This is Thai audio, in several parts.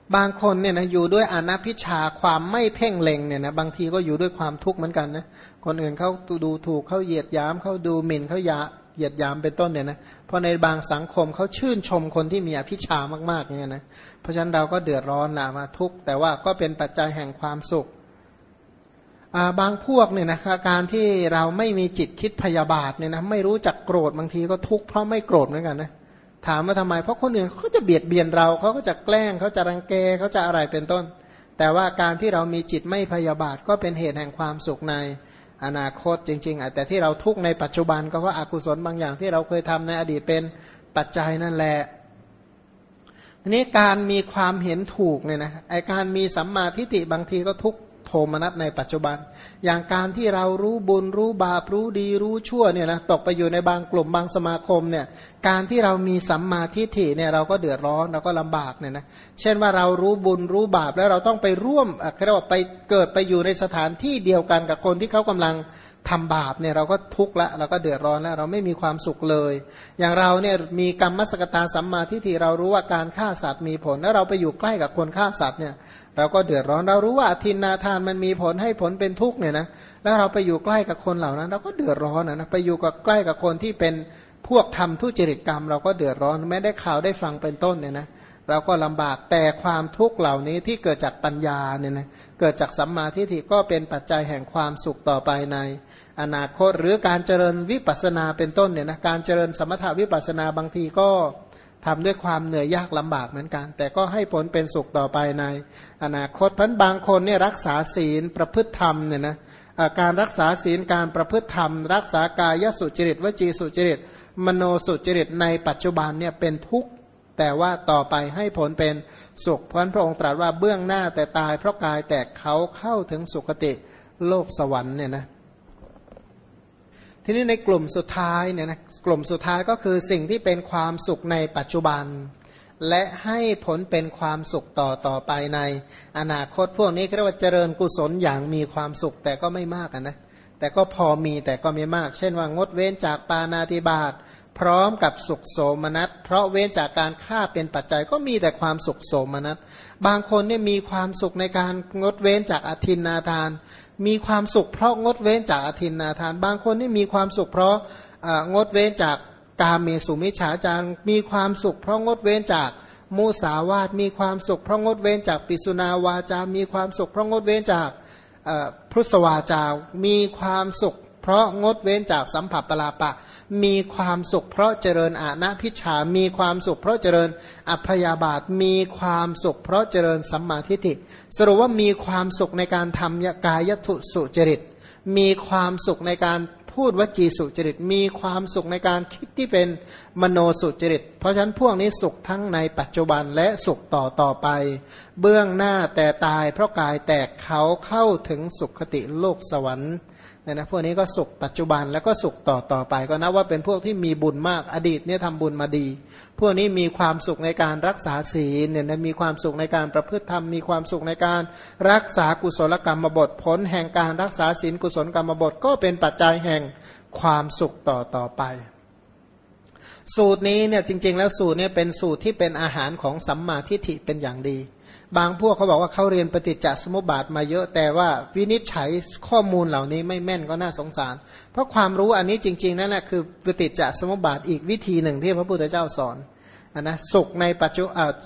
บางคนเนี่ยนะอยู่ด้วยอนัพพิชาความไม่เพ่งเล็งเนี่ยนะบางทีก็อยู่ด้วยความทุกข์เหมือนกันนะคนอื่นเขาดูถูกเขาเหยียดหยามเขาดูหมิ่นเขาเหยียดหยามเป็นต้นเนี่ยนะเพราะในบางสังคมเขาชื่นชมคนที่มีอภิชามากๆเนี่ยนะเพราะฉะนั้นเราก็เดือดร้อนนะมาทุกข์แต่ว่าก็เป็นปัจจัยแห่งความสุขบางพวกเนี่ยนะการที่เราไม่มีจิตคิดพยาบาทเนี่ยนะไม่รู้จักโกรธบางทีก็ทุกข์เพราะไม่โกรธเหมือนกันนะถามว่าทำไมเพราะคนอื่นเขาจะเบียดเบียนเราเขาก็จะแกล้งเขาจะรังแกเขาจะอะไรเป็นต้นแต่ว่าการที่เรามีจิตไม่พยาบาทก็เป็นเหตุแห่งความสุขในอนาคตจริงๆแต่ที่เราทุกข์ในปัจจุบันก็เพราะอกุศลบางอย่างที่เราเคยทำในอดีตเป็นปัจจัยนั่นแหละทีนี้การมีความเห็นถูกเนี่ยนะไอการมีสัมมาทิฏฐิบางทีก็ทุกข์โทมนัสในปัจจุบันอย่างการที่เรารู้บุญรู้บาปรู้ดีรู้ชั่วเนี่ยนะตกไปอยู่ในบางกลุ่มบางสมาคมเนี่ยการที่เรามีสัมมาทิฏฐิเนี่ยเราก็เดือดร้อนเราก็ลำบากเนี่ยนะเช่นว่าเรารู้บุญรู้บาปแล้วเราต้องไปร่วมเรียกว่าไปเกิดไปอยู่ในสถานที่เดียวกันกับคนที่เขากำลังทำบาปเนี่ยเราก็ทุกข์ละเราก็เดือดร้อนแล้วเราไม่มีความสุขเลยอย่างเราเนี่ยมีกรรมสกตาสัมมาทิฏฐิเรารู้ว่าการฆ่าสัตว์มีผลแล้วเราไปอยู่ใกล้กับคนฆ่าสัตว์เนี่ยเราก็เดือดร้อนเรารู้ว่าอทินนาทานมันมีผลให้ผลเป็นทุกข์เนี่ยนะแล้วเราไปอยู่ใกล้กับคนเหล่านั้นเราก็เดือดร้อนนะไปอยู่กับใกล้กับคนที่เป็นพวกทำทุจริตกรรมเราก็เดือดร้อนแม้ได้ข่าวได้ฟังเป็นต้นเนี่ยนะเราก็ลำบากแต่ความทุกข์เหล่านี้ที่เกิดจากปัญญาเนี่ยนะเกิดจากสัมมาทิฏฐิก็เป็นปัจจัยแห่งความสุขต่อไปในอนาคตหรือการเจริญวิปัสสนาเป็นต้นเนี่ยนะการเจริญสมถะวิปัสสนาบางทีก็ทำด้วยความเหนื่อยยากลำบากเหมือนกันแต่ก็ให้ผลเป็นสุขต่อไปในอนาคตเพราะบางคนเนี่ยรักษาศีลประพฤติธรรมเนี่ยนะการรักษาศีลการประพฤติธรรมรักษากายสุจริตวจีสุจริตมโนสุจริตในปัจจุบันเนี่ยเป็นทุกข์แต่ว่าต่อไปให้ผลเป็นสุขเพราะพระองค์ตรัสว่าเบื้องหน้าแต่ตายเพราะกายแตกเขาเข้าถึงสุคติโลกสวรรค์เนี่ยนะทีนี้ในกลุ่มสุดท้ายเนี่ยนะกลุ่มสุดท้ายก็คือสิ่งที่เป็นความสุขในปัจจุบันและให้ผลเป็นความสุขต่อไปในอนาคตพวกนี้เรียกว่าเจริญกุศลอย่างมีความสุขแต่ก็ไม่มากนะแต่ก็พอมีแต่ก็ไม่มากเช่นว่างดเว้นจากปาณาติบาตพร้อมกับสุขโสมนัสเพราะเว้นจากการฆ่าเป็นปัจจัยก็มีแต่ความสุขโสมนัสบางคนเนี่ยมีความสุขในการงดเว้นจากอทินนาทานมีความสุขเพราะงดเว้นจากอทินนาทานบางคนนี่มีความสุขเพราะงดเว้นจากกามเมสุมิจฉาจารมีความสุขเพราะงดเว้นจากมุสาวาทมีความสุขเพราะงดเว้นจากปิสุนาวาจามีความสุขเพราะงดเว้นจากพุทธวาจามีความสุขเพราะงดเว้นจากสัมผัสปลาปะมีความสุขเพราะเจริญอานะพิชามีความสุขเพราะเจริญอัพยาบาทมีความสุขเพราะเจริญสัมมาทิฏฐิสรุปว่ามีความสุขในการทำกายทุสุจริตมีความสุขในการพูดวจีสุจริตมีความสุขในการคิดที่เป็นมโนสุจริตเพราะฉะนั้นพวกนี้สุขทั้งในปัจจุบันและสุขต่อไปเบื้องหน้าแต่ตายเพราะกายแตกเขาเข้าถึงสุขติโลกสวรรค์เนี่ยนะพวกนี้ก็สุขปัจจุบันแล้วก็สุขต่อไปก็นับว่าเป็นพวกที่มีบุญมากอดีตเนี่ยทำบุญมาดีพวกนี้มีความสุขในการรักษาศีลเนี่ยนะมีความสุขในการประพฤติธรรมมีความสุขในการรักษากุศลกรรมบทผลแห่งการรักษาศีลกุศลกรรมบทก็เป็นปัจจัยแห่งความสุขต่อไปสูตรนี้เนี่ยจริงๆแล้วสูตรนี้เป็นสูตรที่เป็นอาหารของสัมมาทิฏฐิเป็นอย่างดีบางพวกเขาบอกว่าเขาเรียนปฏิจจสมุปบาทมาเยอะแต่ว่าวินิจฉัยข้อมูลเหล่านี้ไม่แม่นก็น่าสงสารเพราะความรู้อันนี้จริงๆนั่นแหละคือปฏิจจสมุปบาทอีกวิธีหนึ่งที่พระพุทธเจ้าสอนนะสุขในปัจ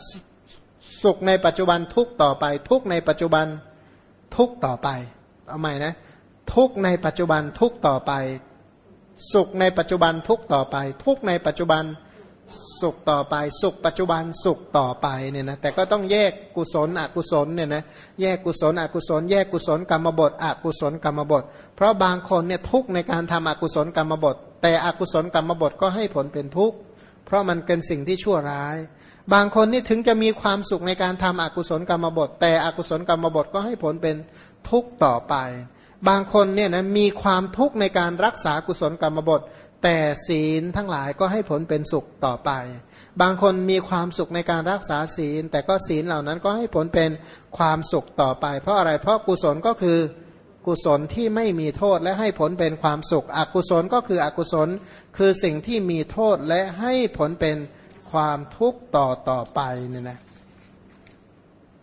จุบันทุกต่อไปทุกในปัจจุบันทุกต่อไปเอาใหม่นะทุกในปัจจุบันทุกต่อไปสุขในปัจจุบันทุกต่อไปทุกในปัจจุบันสุขต่อไปสุขปัจจุบันสุขต่อไปเนี่ยนะแต่ก็ต้องแยกกุศลอกุศลเนี่ยนะแยกกุศลอกุศลแยกกุศลกรรมบทอกุศลกรรมบทเพราะบางคนเนี่ยทุกข์ในการทำอกุศลกรรมบทแต่อกุศลกรรมบทก็ให้ผลเป็นทุกข์เพราะมันเป็นสิ่งที่ชั่วร้ายบางคนนี่ถึงจะมีความสุขในการทำอกุศลกรรมบทแต่อกุศลกรรมบทก็ให้ผลเป็นทุกข์ต่อไปบางคนเนี่ยนะมีความทุกข์ในการรักษากุศลกรรมบทแต่ศีลทั้งหลายก็ให้ผลเป็นสุขต่อไปบางคนมีความสุขในการรักษาศีลแต่ก็ศีลเหล่านั้นก็ให้ผลเป็นความสุขต่อไปเพราะอะไรเพราะกุศลก็คือกุศลที่ไม่มีโทษและให้ผลเป็นความสุขอกุศลก็คืออกุศลคือสิ่งที่มีโทษและให้ผลเป็นความทุกข์ต่อไปเนี่ยนะ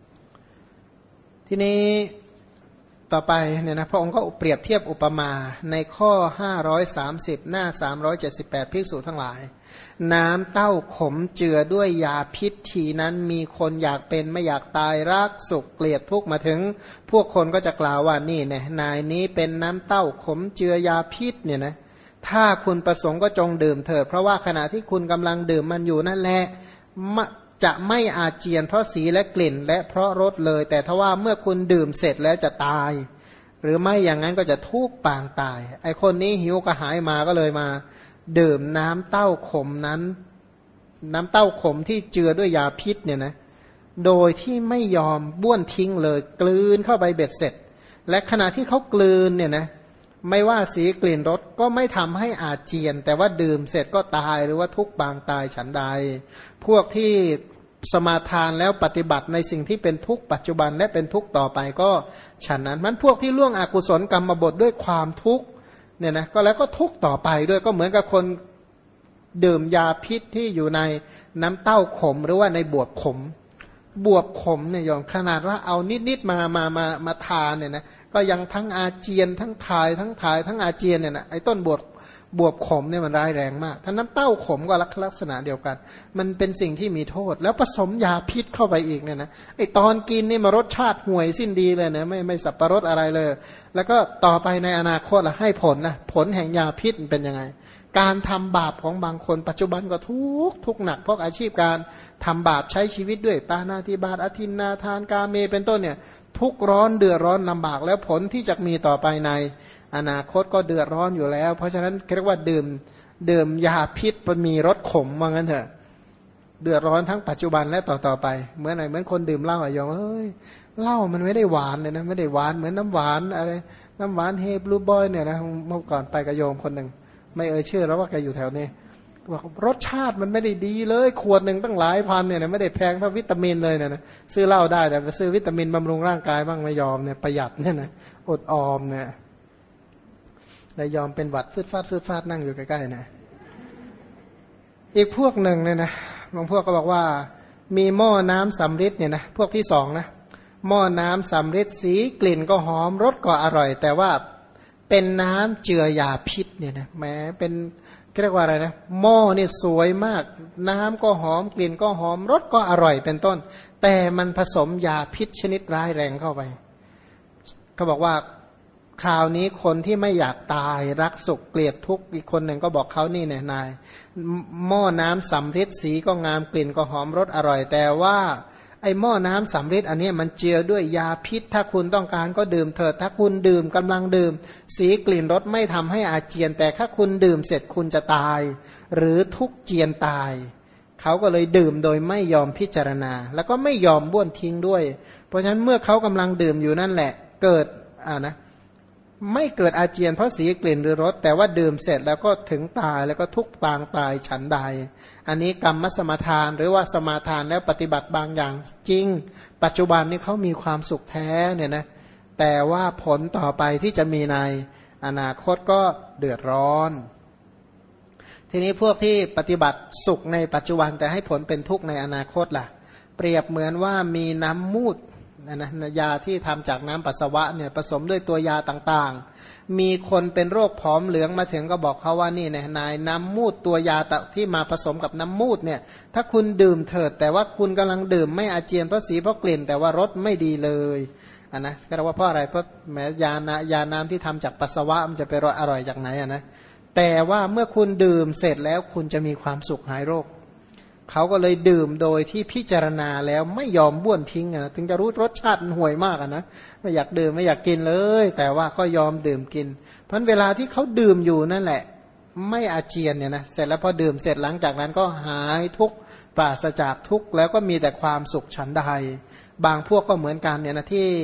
ทีนี้ต่อไปเนี่ยนะพระองค์ก็เปรียบเทียบอุปมาในข้อ530หน้า378ภิกษุทั้งหลายน้ำเต้าขมเจือด้วยยาพิษทีนั้นมีคนอยากเป็นไม่อยากตายรักสุขเกลียดทุกข์มาถึงพวกคนก็จะกล่าวว่านี่เนี่ยนายนี้เป็นน้ำเต้าขมเจือยาพิษเนี่ยนะถ้าคุณประสงค์ก็จงดื่มเถิดเพราะว่าขณะที่คุณกำลังดื่มมันอยู่นั่นแหละจะไม่อาเจียนเพราะสีและกลิ่นและเพราะรสเลยแต่ถ้าว่าเมื่อคุณดื่มเสร็จแล้วจะตายหรือไม่อย่างนั้นก็จะทุกข์ปางตายไอคนนี้หิวกระหายมาก็เลยมาดื่มน้ำเต้าขมนั้นน้ำเต้าขมที่เจือด้วยยาพิษเนี่ยนะโดยที่ไม่ยอมบ้วนทิ้งเลยกลืนเข้าไปเบ็ดเสร็จและขณะที่เขากลืนเนี่ยนะไม่ว่าสีกลิ่นรสก็ไม่ทำให้อาเจียนแต่ว่าดื่มเสร็จก็ตายหรือว่าทุกข์ปางตายฉันใดพวกที่สมาทานแล้วปฏิบัติในสิ่งที่เป็นทุกข์ปัจจุบันและเป็นทุกข์ต่อไปก็ฉันนั้นมันพวกที่ล่วงอกุศลกรรมบทด้วยความทุกข์เนี่ยนะก็แล้วก็ทุกข์ต่อไปด้วยก็เหมือนกับคนดื่มยาพิษที่อยู่ในน้ำเต้าขมหรือว่าในบวบขมบวบขมเนี่ยยอมขนาดว่าเอานิดมาทานเนี่ยนะก็ยังทั้งอาเจียนทั้งถ่ายทั้งอาเจียนเนี่ยนะไอ้ต้นบวบขมเนี่ยมันร้ายแรงมากถ้าน้ำเต้าขมก็ลักษณะเดียวกันมันเป็นสิ่งที่มีโทษแล้วผสมยาพิษเข้าไปอีกเนี่ยนะไอ้ตอนกินนี่มารสชาติห่วยสิ้นดีเลยนะไม่สับประรดอะไรเลยแล้วก็ต่อไปในอนาคตล่ะให้ผลนะผลแห่งยาพิษเป็นยังไงการทำบาปของบางคนปัจจุบันก็ทุกหนักเพราะอาชีพการทำบาปใช้ชีวิตด้วยปาณาติบาตอทินนาทานกาเมเป็นต้นเนี่ยทุกร้อนเดือดร้อนลำบากแล้วผลที่จะมีต่อไปในอนาคตก็เดือดร้อนอยู่แล้วเพราะฉะนั้นเรียกว่าดื่มยาพิษมันมีรสขมว่างั้นเถอะเดือดร้อนทั้งปัจจุบันและต่อไปเหมือนคนดื่มเหล้าอะโยมเหล้ามันไม่ได้หวานเลยนะไม่ได้หวานเหมือนน้ำหวานอะไรน้ำหวานเฮบลูบอยเนี่ยนะเมื่อก่อนไปกับโยมคนหนึ่งไม่เชื่อแล้วว่าแกอยู่แถวนี้บอกรสชาติมันไม่ได้ดีเลยขวดหนึ่งตั้งหลายพันเนี่ยไม่ได้แพงเท่าวิตามินเลยเนี่ยนะซื้อเหล้าได้แต่ไปซื้อวิตามินบำรุงร่างกายบ้างไม่ยอมเนี่ยประหยัดเนี่ยนะอดออมเนี่ยได้ยอมเป็นหวัดฟืดฟาดนั่งอยู่ใกล้ๆนะอีกพวกหนึ่งเนี่ยนะบางพวกก็บอกว่ามีหม้อน้ำสำริดเนี่ยนะพวกที่สองนะหม้อน้ำสำริดสีกลิ่นก็หอมรสก็อร่อยแต่ว่าเป็นน้ำเจือยาพิษเนี่ยนะแม้เป็นเรียกว่าอะไรนะหม้อนี่สวยมากน้ำก็หอมกลิ่นก็หอมรสก็อร่อยเป็นต้นแต่มันผสมยาพิษชนิดร้ายแรงเข้าไปเขาบอกว่าคราวนี้คนที่ไม่อยากตายรักสุขเกลียดทุกข์อีกคนหนึ่งก็บอกเขานี่เนี่ยนายหม้อน้ำสำริดสีก็งามกลิ่นก็หอมรสอร่อยแต่ว่าไอ้หม้อน้ำสำริดอันนี้มันเจือด้วยยาพิษถ้าคุณต้องการก็ดื่มเถิดถ้าคุณดื่มกำลังดื่มสีกลิ่นรสไม่ทำให้อาเจียนแต่ถ้าคุณดื่มเสร็จคุณจะตายหรือทุกเจียนตายเขาก็เลยดื่มโดยไม่ยอมพิจารณาแล้วก็ไม่ยอมบ้วนทิ้งด้วยเพราะฉะนั้นเมื่อเขากำลังดื่มอยู่นั่นแหละเกิดไม่เกิดอาเจียนเพราะสีกลิ่นหรือรสแต่ว่าดื่มเสร็จแล้วก็ถึงตายแล้วก็ทุกปางตายฉันใดอันนี้กรรมสมาทานหรือว่าสมาทานแล้วปฏิบัติบางอย่างจริงปัจจุบันนี้เขามีความสุขแท้เนี่ยนะแต่ว่าผลต่อไปที่จะมีในอนาคตก็เดือดร้อนทีนี้พวกที่ปฏิบัติสุขในปัจจุบันแต่ให้ผลเป็นทุกข์ในอนาคตล่ะเปรียบเหมือนว่ามีน้ำมูดนะยาที่ทำจากน้ำปัสสาวะเนี่ยผสมด้วยตัวยาต่างๆมีคนเป็นโรคผอมเหลืองมาถึงก็บอกเขาว่านี่นายน้ำมูดตัวยาที่มาผสมกับน้ำมูดเนี่ยถ้าคุณดื่มเถิดแต่ว่าคุณกำลังดื่มไม่อาเจียนเพราะสีเพราะกลิ่นแต่ว่ารสไม่ดีเลยนะก็เรียกว่าเพราะอะไรเพราะแม้ยาน้ำที่ทำจากปัสสาวะมันจะไปอร่อยจากไหนนะแต่ว่าเมื่อคุณดื่มเสร็จแล้วคุณจะมีความสุขหายโรคเขาก็เลยดื่มโดยที่พิจารณาแล้วไม่ยอมบ้วนทิ้งนะถึงจะรู้รสชาติมันห่วยมากนะไม่อยากดื่มไม่อยากกินเลยแต่ว่าก็ยอมดื่มกินเพราะเวลาที่เขาดื่มอยู่นั่นแหละไม่อาเจียนเนี่ยนะเสร็จแล้วพอดื่มเสร็จหลังจากนั้นก็หายทุกข์ปราศจากทุกข์แล้วก็มีแต่ความสุขฉันใดบางพวกก็เหมือนกันเนี่ยนะที่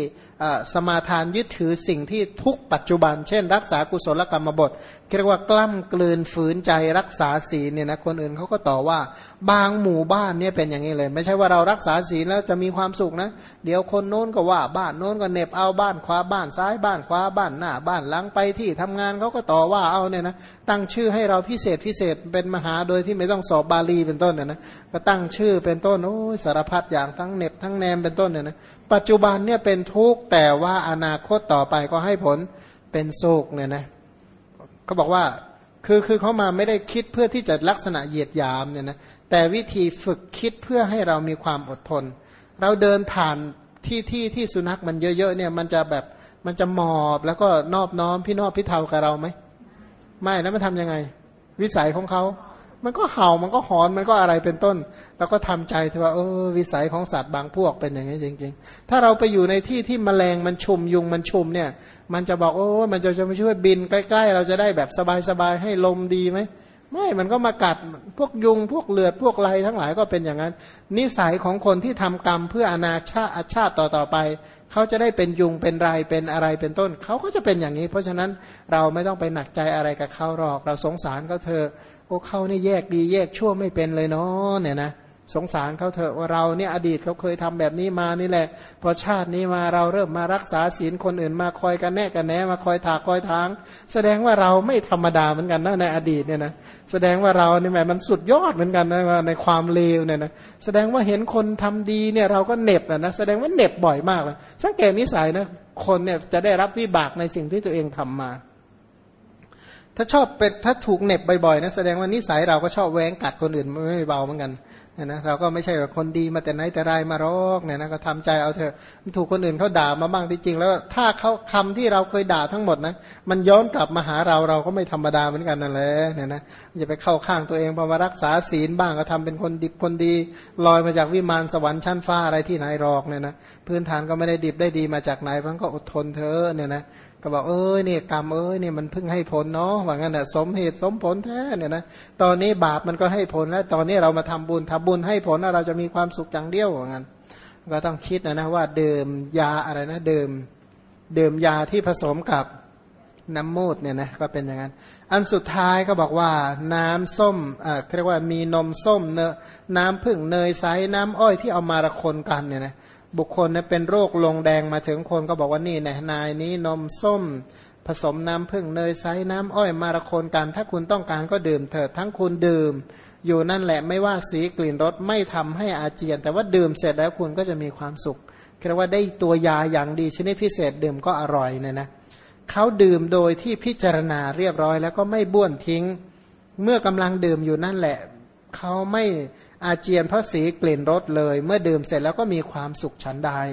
สมาทานยึดถือสิ่งที่ทุกปัจจุบันเช่นรักษากุศลกรรมบทเรียกว่ากล้ำกลืนฝืนใจรักษาศีลเนี่ยนะคนอื่นเขาก็ต่อว่าบางหมู่บ้านเนี่ยเป็นอย่างนี้เลยไม่ใช่ว่าเรารักษาศีลแล้วจะมีความสุขนะเดี๋ยวคนโน้นก็ว่าบ้านโน้นก็เน็บเอาบ้านขวาบ้านซ้ายบ้านขวาบ้านหน้าบ้านหลังไปที่ทำงานเขาก็ต่อว่าเอาเนี่ยนะตั้งชื่อให้เราพิเศษเป็นมหาโดยที่ไม่ต้องสอบบาลีเป็นต้นเนี่ยนะก็ตั้งชื่อเป็นต้นโอ้ยสารพัดอย่างทั้งเน็บทั้งแนมเป็นต้นเนี่ยนะปัจจุบันเนี่ยเป็นทุกข์แต่ว่าอนาคตต่อไปก็ให้ผลเป็นสุขเนี่ยนะเขาบอกว่าคือเขามาไม่ได้คิดเพื่อที่จะลักษณะเหยียดหยามเนี่ยนะแต่วิธีฝึกคิดเพื่อให้เรามีความอดทนเราเดินผ่านที่สุนัขมันเยอะๆเนี่ยมันจะแบบมันจะหมอบแล้วก็นอบน้อมพี่นอบพี่เทากับเราไหมไม่แล้วมันทำยังไงวิสัยของเขามันก็เห่ามันก็หอนมันก็อะไรเป็นต้นแล้วก็ทำใจเถอะว่าวิสัยของสัตว์บางพวกเป็นอย่างนี้จริงๆถ้าเราไปอยู่ในที่แมลงมันชุมยุงมันชุมเนี่ยมันจะบอกมันจะมาช่วยบินใกล้ๆเราจะได้แบบสบายๆให้ลมดีไหมไม่มันก็มากัดพวกยุงพวกเลือดพวกไรทั้งหลายก็เป็นอย่างนั้นนิสัยของคนที่ทำกรรมเพื่ออนาชาติต่อไปเขาจะได้เป็นยุงเป็นไรเป็นอะไรเป็นต้นเขาก็จะเป็นอย่างนี้เพราะฉะนั้นเราไม่ต้องไปหนักใจอะไรกับเขาหรอกเราสงสารเขาเถอะเขานี่แยกดีแยกชั่วไม่เป็นเลยเนาะเนี่ยนะสงสารเขาเถอะว่าเราเนี่ยอดีตเขาเคยทำแบบนี้มานี่แหละพอชาตินี้มาเราเริ่มมารักษาศีลคนอื่นมาคอยกันแน่กันแหนมาคอยถากคอยทางแสดงว่าเราไม่ธรรมดาเหมือนกันนะในอดีตเนี่ยนะแสดงว่าเราเนี่ยแหมมันสุดยอดเหมือนกันนะในความเลวเนี่ยนะแสดงว่าเห็นคนทำดีเนี่ยเราก็เหน็บนะแสดงว่าเหน็บบ่อยมากเลยสังเกตนิสัยนะคนเนี่ยจะได้รับวิบากในสิ่งที่ตัวเองทำมาถ้าชอบเป็นถ้าถูกเหน็บบ่อยๆนะแสดงว่านิสัยเราก็ชอบแหวงกัดคนอื่นไม่เบาเหมือนกันนะเราก็ไม่ใช่แบบคนดีมาแต่ไหนแต่ไรมารอกเนี่ยนะก็ทำใจเอาเถอะถูกคนอื่นเขาด่ามาบ้างที่จริงแล้วถ้าเขาคำที่เราเคยด่าทั้งหมดนะมันย้อนกลับมาหาเราก็ไม่ธรรมดาเหมือนกันนั่นแหละเนี่ยนะอย่าไปเข้าข้างตัวเองพอมารักษาศีลบ้างก็ทำเป็นคนดิบคนดีลอยมาจากวิมานสวรรค์ชั้นฟ้าอะไรที่ไหนหรอกเนี่ยนะพื้นฐานก็ไม่ได้ดิบได้ดีมาจากไหนมันก็อดทนเถอะเนี่ยนะก็บอกเนี่ยกรรมเนี่ยมันเพิ่งให้ผลเนาะว่างั้นน่ะสมเหตุสมผลแท้เนี่ยนะตอนนี้บาปมันก็ให้ผลแล้วตอนนี้เรามาทำบุญให้ผลแล้วเราจะมีความสุขอย่างเดียวว่างั้นก็ต้องคิดนะว่าดื่มยาอะไรนะดื่มยาที่ผสมกับน้ำมูดเนี่ยนะก็เป็นอย่างนั้นอันสุดท้ายก็บอกว่าน้ำส้มเรียกว่ามีนมส้มน้ำผึ้งเนยใสน้ำอ้อยที่เอามาระคนกันเนี่ยนะบุคคลเนี่ยเป็นโรคลงแดงมาถึงคนก็บอกว่านี่นายนี้นมส้มผสมน้ำผึ้งเนยใสน้ำอ้อยมาระคนกันถ้าคุณต้องการก็ดื่มเถิดทั้งคุณดื่มอยู่นั่นแหละไม่ว่าสีกลิ่นรสไม่ทำให้อาเจียนแต่ว่าดื่มเสร็จแล้วคุณก็จะมีความสุขเรียกว่าได้ตัวยาอย่างดีชนิดพิเศษดื่มก็อร่อยเนี่ยนะเขาดื่มโดยที่พิจารณาเรียบร้อยแล้วก็ไม่บ้วนทิ้งเมื่อกำลังดื่มอยู่นั่นแหละเขาไม่อาเจียนเพราะสีกลิ่นรสเลยเมื่อดื่มเสร็จแล้วก็มีความสุขฉันใด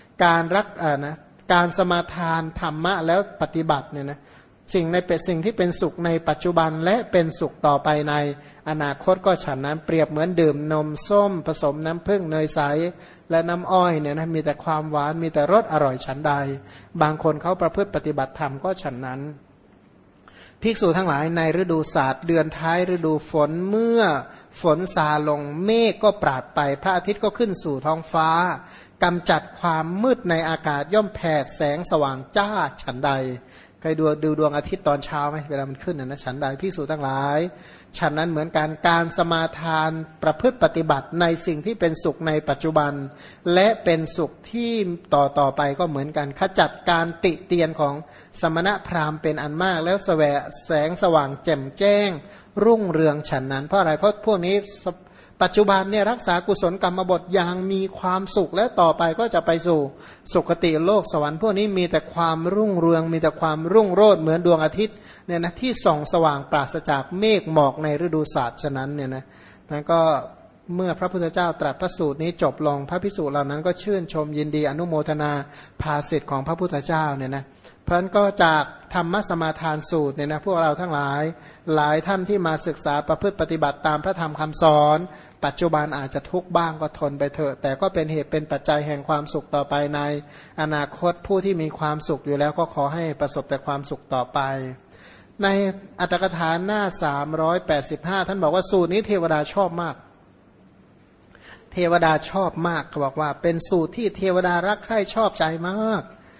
การสมาทานธรรมะแล้วปฏิบัติเนี่ยนะสิ่งที่เป็นสุขในปัจจุบันและเป็นสุขต่อไปในอนาคตก็ฉันนั้นเปรียบเหมือนดื่มนมส้มผสมน้ำผึ้งเนยใสและน้ำอ้อยเนี่ยนะมีแต่ความหวานมีแต่รสอร่อยฉันใดบางคนเขาประพฤติปฏิบัติธรรมก็ฉันนั้นภิกษุทั้งหลายในฤดูศาสตร์เดือนท้ายฤดูฝนเมื่อฝนซาลงเมฆก็ปราดไปพระอาทิตย์ก็ขึ้นสู่ท้องฟ้ากำจัดความมืดในอากาศย่อมแผดแสงสว่างจ้าฉันใดเคยดูดวงอาทิตย์ตอนเช้าไหมเวลามันขึ้นนะฉันใดภิกษุทั้งหลายฉันนั้นเหมือนการสมาทานประพฤติปฏิบัติในสิ่งที่เป็นสุขในปัจจุบันและเป็นสุขที่ต่อไปก็เหมือนกันขจัดการติเตียนของสมณพราหมณ์เป็นอันมากแล้วแสงสว่างแจ่มแจ้งรุ่งเรืองฉันนั้นเพราะอะไรเพราะพวกนี้ปัจจุบันเนี่ยรักษากุศลกรรมบทอย่างมีความสุขและต่อไปก็จะไปสู่สุคติโลกสวรรค์พวกนี้มีแต่ความรุ่งเรืองมีแต่ความรุ่งโรจน์เหมือนดวงอาทิตย์เนี่ยนะที่ส่องสว่างปราศจากเมฆหมอกในฤดูศาสตร์ฉะนั้นเนี่ยนะนั้นก็เมื่อพระพุทธเจ้าตรัสพระสูตรนี้จบลงพระภิกษุเหล่านั้นก็ชื่นชมยินดีอนุโมทนาภาสิทธิ์ของพระพุทธเจ้าเนี่ยนะเพราะฉะนั้นก็จากธรรมสมาทานสูตรเนี่ยนะพวกเราทั้งหลายท่านที่มาศึกษาประพฤติปฏิบัติตามพระธรรมคำสอนปัจจุบันอาจจะทุกข์บ้างก็ทนไปเถอะแต่ก็เป็นเหตุเป็นปัจจัยแห่งความสุขต่อไปในอนาคตผู้ที่มีความสุขอยู่แล้วก็ขอให้ประสบแต่ความสุขต่อไปในอัตถกถาหน้า385ท่านบอกว่าสูตรนี้เทวดาชอบมากเทวดาชอบมากเขาบอกว่าเป็นสูตรที่เทวดารักใคร่ชอบใจมาก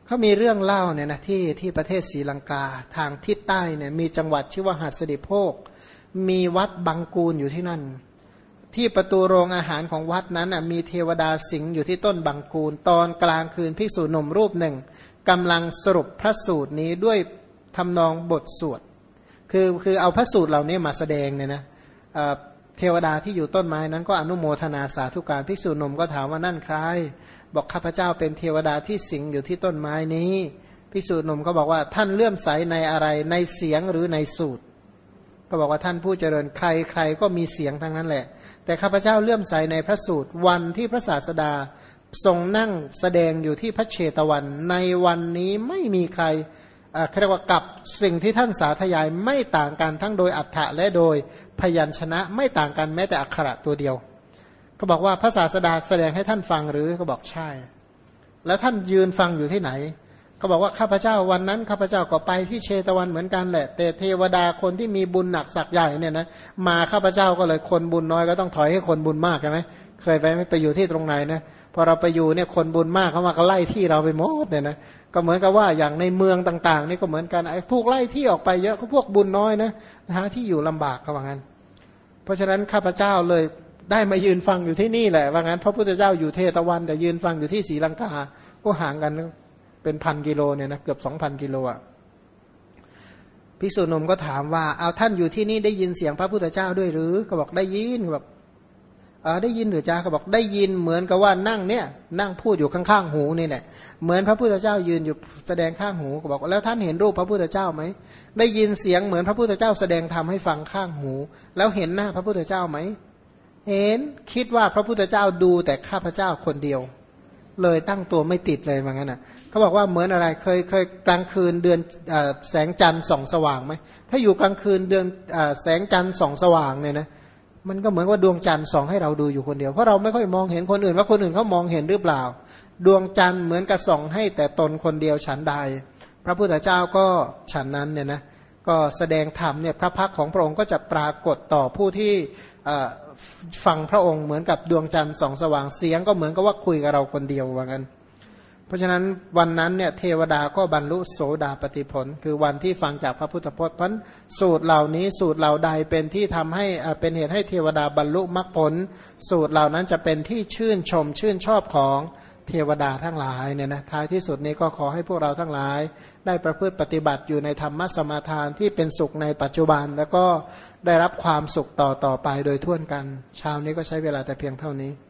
เขามีเรื่องเล่าเนี่ยนะที่ประเทศศรีลังกาทางทิศใต้เนี่ยมีจังหวัดชื่อว่าหัสดิโภคมีวัดบังกูลอยู่ที่นั่นที่ประตูโรงอาหารของวัดนั้นมีเทวดาสิงอยู่ที่ต้นบังกูลตอนกลางคืนภิกษุหนุ่มรูปหนึ่งกำลังสรุปพระสูตรนี้ด้วยทำนองบทสวดคือเอาพระสูตรเหล่านี้มาแสดงเนี่ยนะเทวดาที่อยู่ต้นไม้นั้นก็อนุโมทนาสาธุการภิกษุหนุ่มก็ถามว่านั่นใครบอกข้าพเจ้าเป็นเทวดาที่สิงอยู่ที่ต้นไม้นี้ภิกษุหนุ่มก็บอกว่าท่านเลื่อมใสในอะไรในเสียงหรือในสูตรก็บอกว่าท่านผู้เจริญใครก็มีเสียงทั้งนั้นแหละแต่ข้าพเจ้าเลื่อมใสในพระสูตรวันที่พระศาสดาทรงนั่งแสดงอยู่ที่พระเชตวันในวันนี้ไม่มีใครเรียกว่ากับสิ่งที่ท่านสาธยายไม่ต่างกันทั้งโดยอัฏฐะและโดยพยัญชนะไม่ต่างกันแม้แต่อักขระตัวเดียวเขาบอกว่าพระศาสดาแสดงให้ท่านฟังหรือเขาบอกใช่แล้วท่านยืนฟังอยู่ที่ไหนเขาบอกว่าข้าพเจ้าวันนั้นข้าพเจ้าก็ไปที่เชตวันเหมือนกันแหละแต่เทวดาคนที่มีบุญหนักศักย์ใหญ่เนี่ยนะมาข้าพเจ้าก็เลยคนบุญน้อยก็ต้องถอยให้คนบุญมากใช่ไหมเคยไปอยู่ที่ตรงไหนนะพอเราไปอยู่เนี่ยคนบุญมากเขามาก็ไล่ที่เราไปหมดเนี่ยนะก็เหมือนกับว่าอย่างในเมืองต่างๆนี่ก็เหมือนกันไอ้ถูกไล่ที่ออกไปเยอะก็พวกบุญน้อยนะหาที่อยู่ลำบากเขาว่างั้นเพราะฉะนั้นข้าพเจ้าเลยได้มายืนฟังอยู่ที่นี่แหละว่างั้นพระพุทธเจ้าอยู่เทตวันแต่ยืนฟังอยู่ที่ศรีลังกาก็ห่างกันเป็น1,000 กิโลเนี่ยนะเกือบ 2,000 กิโลอ่ะภิกษุหนุ่มก็ถามว่าเอาท่านอยู่ที่นี่ได้ยินเสียงพระพุทธเจ้าด้วยหรือเขาบอกได้ยินเขาบอกได้ยินหรือจ้าเขาบอกได้ยินเหมือนกับว่านั่งเนี่ยนั่งพูดอยู่ข้างๆหูนี่แหละเหมือนพระพุทธเจ้ายืนอยู่แสดงข้างหูเขาบอกแล้วท่านเห็นรูปพระพุทธเจ้าไหมได้ยินเสียงเหมือนพระพุทธเจ้าแสดงธรรมให้ฟังข้างหูแล้วเห็นหน้าพระพุทธเจ้าไหมเห็นคิดว่าพระพุทธเจ้าดูแต่ข้าพเจ้าคนเดียวเลยตั้งตัวไม่ติดเลยว่างั้นน่ะเขาบอกว่าเหมือนอะไรเคยกลางคืนเดือนแสงจันทร์ส่องสว่างไหมถ้าอยู่กลางคืนเดือนแสงจันทร์ส่องสว่างเนี่ยนะมันก็เหมือนว่าดวงจันทร์ส่องให้เราดูอยู่คนเดียวเพราะเราไม่ค่อยมองเห็นคนอื่นว่าคนอื่นเขามองเห็นหรือเปล่าดวงจันทร์เหมือนกับส่องให้แต่ตนคนเดียวฉันใดพระพุทธเจ้าก็ฉันนั้นเนี่ยนะก็แสดงธรรมเนี่ยพระพักของพระองค์ก็จะปรากฏต่อผู้ที่ฟังพระองค์เหมือนกับดวงจันทร์ส่องสว่างเสียงก็เหมือนกับว่าคุยกับเราคนเดียวว่างั้นเพราะฉะนั้นวันนั้นเนี่ยเทวดาก็บรรลุโสดาปัตติผลคือวันที่ฟังจากพระพุทธพจน์เพราะสูตรเหล่านี้สูตรเหล่าใดเป็นที่ทำให้เป็นเหตุให้เทวดาบรรลุมรรคผลสูตรเหล่านั้นจะเป็นที่ชื่นชมชื่นชอบของเทวดาทั้งหลายเนี่ยนะท้ายที่สุดนี้ก็ขอให้พวกเราทั้งหลายได้ประพฤติปฏิบัติอยู่ในธรรมสมาทานที่เป็นสุขในปัจจุบันแล้วก็ได้รับความสุขต่อไปโดยทั่วกันเช้านี้ก็ใช้เวลาแต่เพียงเท่านี้